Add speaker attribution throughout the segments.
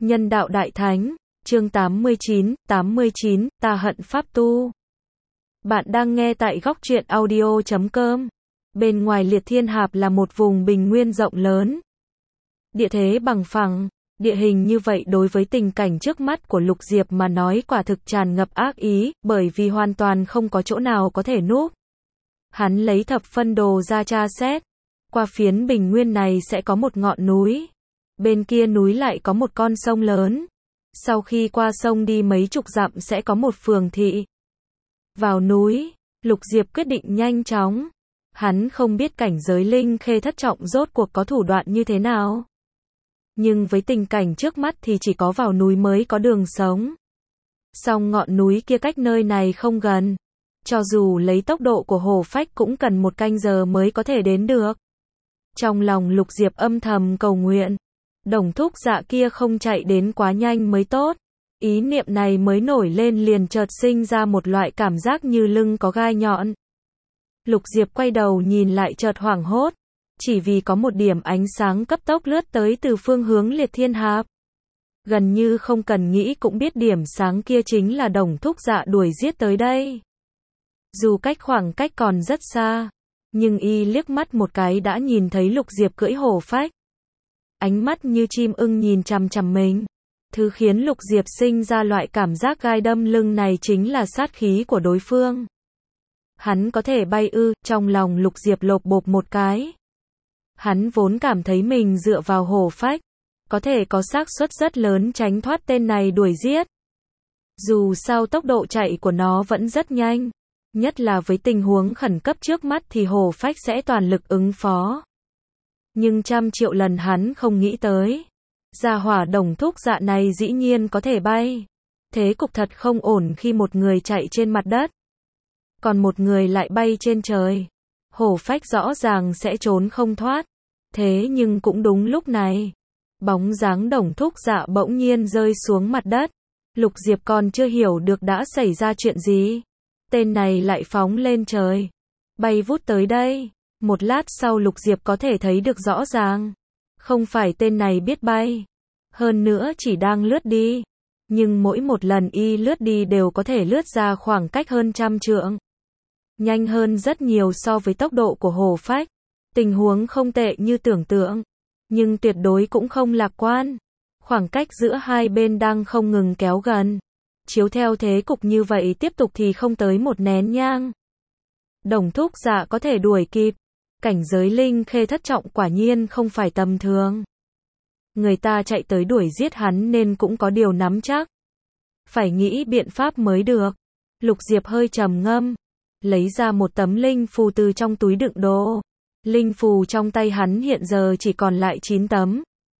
Speaker 1: Nhân đạo đại thánh, chương 89, ta hận pháp tu. Bạn đang nghe tại góc truyện audio.com. Bên ngoài Liệt Thiên Hạp là một vùng bình nguyên rộng lớn. Địa thế bằng phẳng, địa hình như vậy đối với tình cảnh trước mắt của Lục Diệp mà nói quả thực tràn ngập ác ý, bởi vì hoàn toàn không có chỗ nào có thể núp. Hắn lấy thập phân đồ ra tra xét. Qua phiến bình nguyên này sẽ có một ngọn núi. Bên kia núi lại có một con sông lớn. Sau khi qua sông đi mấy chục dặm sẽ có một phường thị. Vào núi, Lục Diệp quyết định nhanh chóng. Hắn không biết cảnh giới linh khê thất trọng rốt cuộc có thủ đoạn như thế nào. Nhưng với tình cảnh trước mắt thì chỉ có vào núi mới có đường sống. Song ngọn núi kia cách nơi này không gần. Cho dù lấy tốc độ của hổ phách cũng cần 1 canh giờ mới có thể đến được. Trong lòng Lục Diệp âm thầm cầu nguyện. Đồng thúc dạ kia không chạy đến quá nhanh mới tốt. Ý niệm này mới nổi lên liền chợt sinh ra một loại cảm giác như lưng có gai nhọn. Lục Diệp quay đầu nhìn lại chợt hoảng hốt. Chỉ vì có một điểm ánh sáng cấp tốc lướt tới từ phương hướng Liệt Thiên Hạp. Gần như không cần nghĩ cũng biết điểm sáng kia chính là đồng thúc dạ đuổi giết tới đây. Dù khoảng cách còn rất xa, nhưng y liếc mắt một cái đã nhìn thấy Lục Diệp cưỡi hổ phách. Ánh mắt như chim ưng nhìn chằm chằm mình. Thứ khiến Lục Diệp sinh ra loại cảm giác gai đâm lưng này chính là sát khí của đối phương. Hắn có thể bay ư? Trong lòng Lục Diệp lột bột một cái. Hắn vốn cảm thấy mình dựa vào hổ phách, có thể có xác suất rất lớn tránh thoát tên này đuổi giết. Dù sao tốc độ chạy của nó vẫn rất nhanh. Nhất là với tình huống khẩn cấp trước mắt thì hổ phách sẽ toàn lực ứng phó. Nhưng 100.000.000 lần hắn không nghĩ tới. Gia hỏa đồng thúc dạ này dĩ nhiên có thể bay. Thế cục thật không ổn khi một người chạy trên mặt đất. Còn một người lại bay trên trời. Hổ phách rõ ràng sẽ trốn không thoát. Thế nhưng cũng đúng lúc này. Bóng dáng đồng thúc dạ bỗng nhiên rơi xuống mặt đất. Lục Diệp còn chưa hiểu được đã xảy ra chuyện gì. Tên này lại phóng lên trời. Bay vút tới đây. Một lát sau Lục Diệp có thể thấy được rõ ràng. Không phải tên này biết bay. Hơn nữa chỉ đang lướt đi. Nhưng mỗi một lần y lướt đi đều có thể lướt ra khoảng cách hơn 100 trượng. Nhanh hơn rất nhiều so với tốc độ của hổ phách. Tình huống không tệ như tưởng tượng. Nhưng tuyệt đối cũng không lạc quan. Khoảng cách giữa hai bên đang không ngừng kéo gần. Chiếu theo thế cục như vậy tiếp tục thì không tới một nén nhang. Đồng thúc dạ có thể đuổi kịp. Cảnh giới linh khê thất trọng quả nhiên không phải tầm thường. Người ta chạy tới đuổi giết hắn nên cũng có điều nắm chắc. Phải nghĩ biện pháp mới được. Lục Diệp hơi trầm ngâm. Lấy ra một tấm linh phù từ trong túi đựng đồ. Linh phù trong tay hắn hiện giờ chỉ còn lại 9 tấm.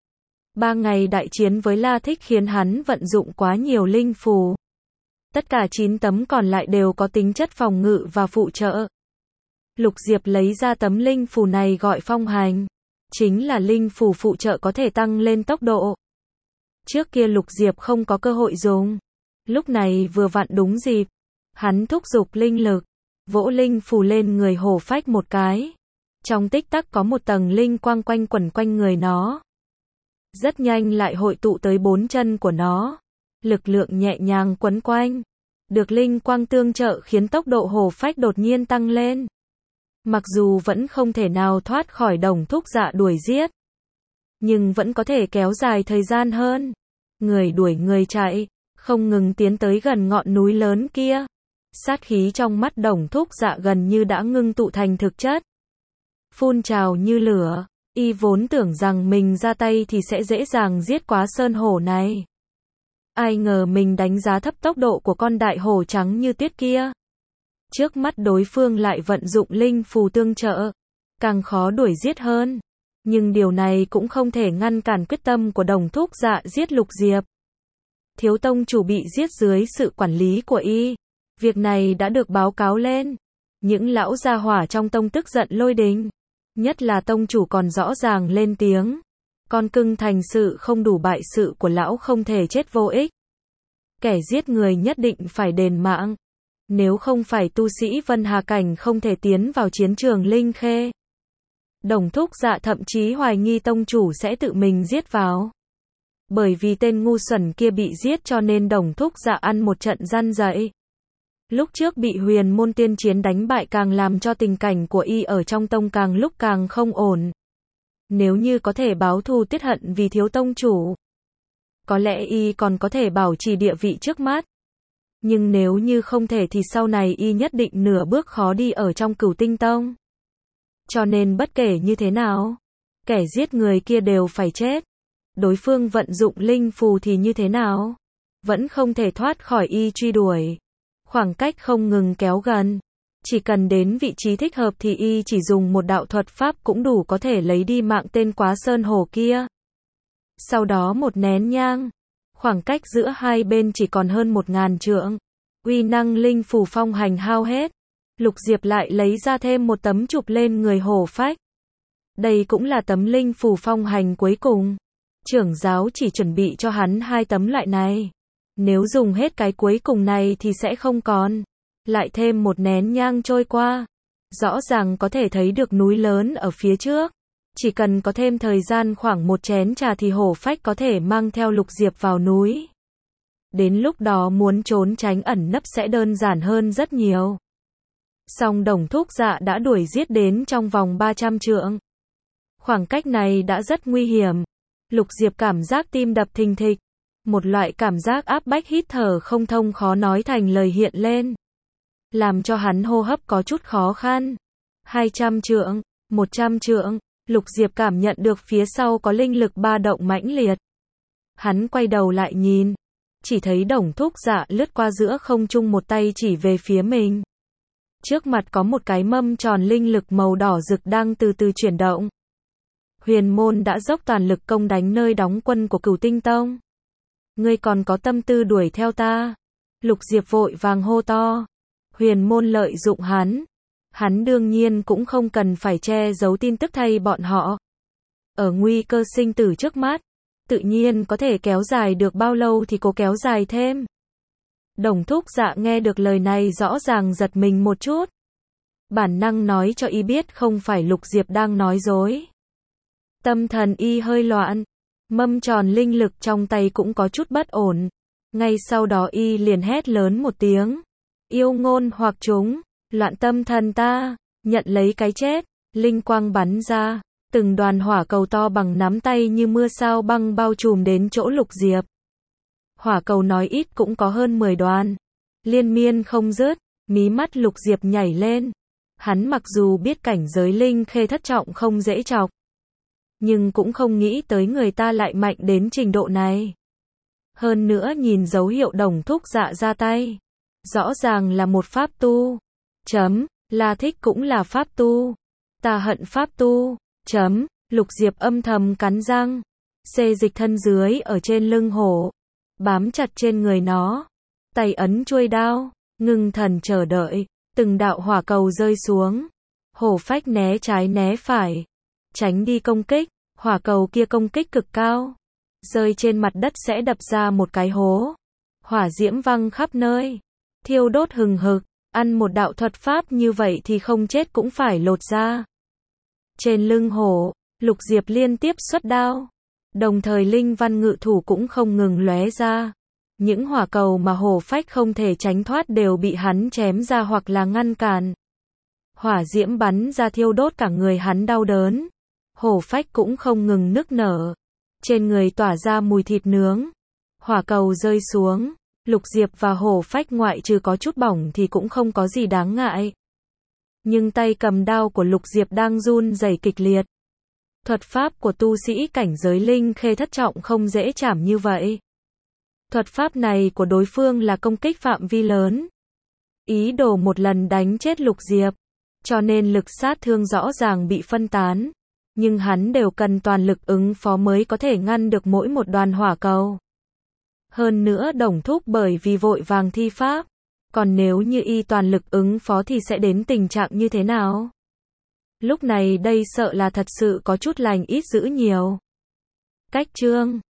Speaker 1: 3 ngày đại chiến với La Thích khiến hắn vận dụng quá nhiều linh phù. Tất cả 9 tấm còn lại đều có tính chất phòng ngự và phụ trợ. Lục Diệp lấy ra tấm linh phù này gọi phong hành. Chính là linh phù phụ trợ có thể tăng lên tốc độ. Trước kia Lục Diệp không có cơ hội dùng. Lúc này vừa vặn đúng dịp. Hắn thúc giục linh lực. Vỗ linh phù lên người hổ phách một cái. Trong tích tắc có một tầng linh quang quanh quẩn quanh người nó. Rất nhanh lại hội tụ tới 4 chân của nó. Lực lượng nhẹ nhàng quấn quanh. Được linh quang tương trợ khiến tốc độ hổ phách đột nhiên tăng lên. Mặc dù vẫn không thể nào thoát khỏi đồng thúc dạ đuổi giết. Nhưng vẫn có thể kéo dài thời gian hơn. Người đuổi người chạy. Không ngừng tiến tới gần ngọn núi lớn kia. Sát khí trong mắt đồng thúc dạ gần như đã ngưng tụ thành thực chất. Phun trào như lửa. Y vốn tưởng rằng mình ra tay thì sẽ dễ dàng giết quá sơn hổ này. Ai ngờ mình đánh giá thấp tốc độ của con đại hổ trắng như tuyết kia. Trước mắt đối phương lại vận dụng linh phù tương trợ. Càng khó đuổi giết hơn. Nhưng điều này cũng không thể ngăn cản quyết tâm của đồng thúc dạ giết Lục Diệp. Thiếu tông chủ bị giết dưới sự quản lý của y. Việc này đã được báo cáo lên. Những lão gia hỏa trong tông tức giận lôi đình. Nhất là tông chủ còn rõ ràng lên tiếng. Con cưng thành sự không đủ bại sự của lão không thể chết vô ích. Kẻ giết người nhất định phải đền mạng. Nếu không phải tu sĩ Vân Hà Cảnh không thể tiến vào chiến trường linh khê. Đồng thúc dạ thậm chí hoài nghi tông chủ sẽ tự mình giết vào. Bởi vì tên ngu xuẩn kia bị giết cho nên Đồng Thúc Dạ ăn một trận răn dạy. Lúc trước bị Huyền Môn Tiên Chiến đánh bại càng làm cho tình cảnh của y ở trong tông càng lúc càng không ổn. Nếu như có thể báo thù tiết hận vì thiếu tông chủ, có lẽ y còn có thể bảo trì địa vị trước mắt. Nhưng nếu như không thể thì sau này y nhất định nửa bước khó đi ở trong Cửu Tinh Tông. Cho nên bất kể như thế nào, kẻ giết người kia đều phải chết. Đối phương vận dụng linh phù thì như thế nào, vẫn không thể thoát khỏi y truy đuổi. Khoảng cách không ngừng kéo gần. Chỉ cần đến vị trí thích hợp thì y chỉ dùng một đạo thuật pháp cũng đủ có thể lấy đi mạng tên Quá Sơn Hổ kia. Sau đó một nén nhang, khoảng cách giữa hai bên chỉ còn hơn 1000 trượng. Uy năng linh phù phong hành hao hết. Lục Diệp lại lấy ra thêm một tấm chụp lên người Hổ Phách. Đây cũng là tấm linh phù phong hành cuối cùng. Trưởng giáo chỉ chuẩn bị cho hắn 2 tấm loại này. Nếu dùng hết cái cuối cùng này thì sẽ không còn. Lại thêm một nén nhang trôi qua. Rõ ràng có thể thấy được núi lớn ở phía trước. Chỉ cần có thêm thời gian khoảng 1 chén trà thì Hổ Phách có thể mang theo Lục Diệp vào núi. Đến lúc đó muốn trốn tránh ẩn nấp sẽ đơn giản hơn rất nhiều. Song Đồng Thúc Dạ đã đuổi giết đến trong vòng 300 trượng. Khoảng cách này đã rất nguy hiểm. Lục Diệp cảm giác tim đập thình thịch. Một loại cảm giác áp bách hít thở không thông khó nói thành lời hiện lên. Làm cho hắn hô hấp có chút khó khăn. 200 trượng, 100 trượng, Lục Diệp cảm nhận được phía sau có linh lực ba động mãnh liệt. Hắn quay đầu lại nhìn. Chỉ thấy Đồng Thúc Dạ lướt qua giữa không trung một tay chỉ về phía mình. Trước mặt có một cái mâm tròn linh lực màu đỏ rực đang từ từ chuyển động. Huyền Môn đã dốc toàn lực công đánh nơi đóng quân của Cửu Tinh Tông. Ngươi còn có tâm tư đuổi theo ta? Lục Diệp vội vàng hô to. Huyền Môn lợi dụng hắn. Hắn đương nhiên cũng không cần phải che giấu tin tức thay bọn họ. Ở nguy cơ sinh tử trước mắt, tự nhiên có thể kéo dài được bao lâu thì cố kéo dài thêm. Đồng Thúc Dạ nghe được lời này rõ ràng giật mình một chút. Bản năng nói cho y biết không phải Lục Diệp đang nói dối. Tâm thần y hơi loạn. Mâm tròn linh lực trong tay cũng có chút bất ổn. Ngay sau đó y liền hét lớn một tiếng. Yêu ngôn hoặc chúng, loạn tâm thần ta, nhận lấy cái chết. Linh quang bắn ra, từng đoàn hỏa cầu to bằng nắm tay như mưa sao băng bao trùm đến chỗ Lục Diệp. Hỏa cầu nói ít cũng có hơn 10 đoàn. Liên miên không dứt, mí mắt Lục Diệp nhảy lên. Hắn mặc dù biết cảnh giới linh khê thất trọng không dễ chọc, nhưng cũng không nghĩ tới người ta lại mạnh đến trình độ này. Hơn nữa nhìn dấu hiệu Đồng Thúc Dạ ra tay. Rõ ràng là một pháp tu. La Thích cũng là pháp tu. Ta hận pháp tu. Lục Diệp âm thầm cắn răng. Xê dịch thân dưới ở trên lưng hổ. Bám chặt trên người nó. Tay ấn chuôi đao. Ngưng thần chờ đợi. Từng đạo hỏa cầu rơi xuống. Hổ Phách né trái né phải. Tránh đi công kích. Hỏa cầu kia công kích cực cao. Rơi trên mặt đất sẽ đập ra một cái hố. Hỏa diễm văng khắp nơi. Thiêu đốt hừng hực. Ăn một đạo thuật pháp như vậy thì không chết cũng phải lột ra. Trên lưng hổ, Lục Diệp liên tiếp xuất đao. Đồng thời linh văn ngự thủ cũng không ngừng lóe ra. Những hỏa cầu mà Hổ Phách không thể tránh thoát đều bị hắn chém ra hoặc là ngăn cản. Hỏa diễm bắn ra thiêu đốt cả người hắn đau đớn. Hổ Phách cũng không ngừng nức nở. Trên người tỏa ra mùi thịt nướng. Hỏa cầu rơi xuống. Lục Diệp và Hổ Phách ngoại trừ có chút bỏng thì cũng không có gì đáng ngại. Nhưng tay cầm đao của Lục Diệp đang run rẩy kịch liệt. Thuật pháp của tu sĩ cảnh giới linh khê thất trọng không dễ chảm như vậy. Thuật pháp này của đối phương là công kích phạm vi lớn. Ý đồ một lần đánh chết Lục Diệp. Cho nên lực sát thương rõ ràng bị phân tán. Nhưng hắn đều cần toàn lực ứng phó mới có thể ngăn được mỗi một đoàn hỏa cầu. Hơn nữa Đồng Thúc bởi vì vội vàng thi pháp. Còn nếu như y toàn lực ứng phó thì sẽ đến tình trạng như thế nào? Lúc này đây sợ là thật sự có chút lành ít dữ nhiều. Cách chương